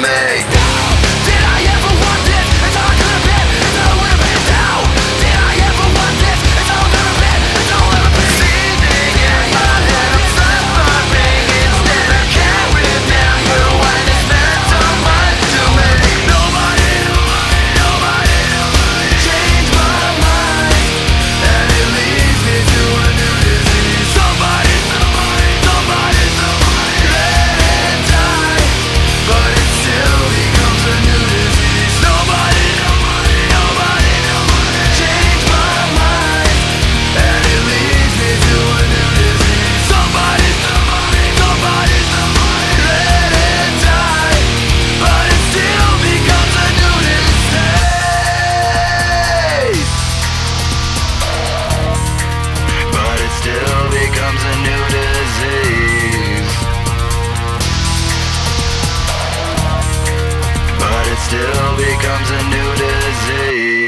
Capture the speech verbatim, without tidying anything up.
me. Did I ever want this? It's all I could have been. It's all I would have been. Now, did I ever want this? It's all I've ever been. It's all I'll ever be. Seething in my head, I'm suffering instead of caring now. Your wine has meant so much to me. Nobody, nobody, nobody changed my mind, and it leads me to a new disease. Somebody, somebody, somebody, somebody let it die, but it still becomes a new disease. Nobody, nobody, nobody, nobody changed my mind, and it leads me to a new disease. Somebody, somebody, somebody, somebody let it die, but it still becomes a new disease. But it still becomes a new disease. But it still becomes a new disease.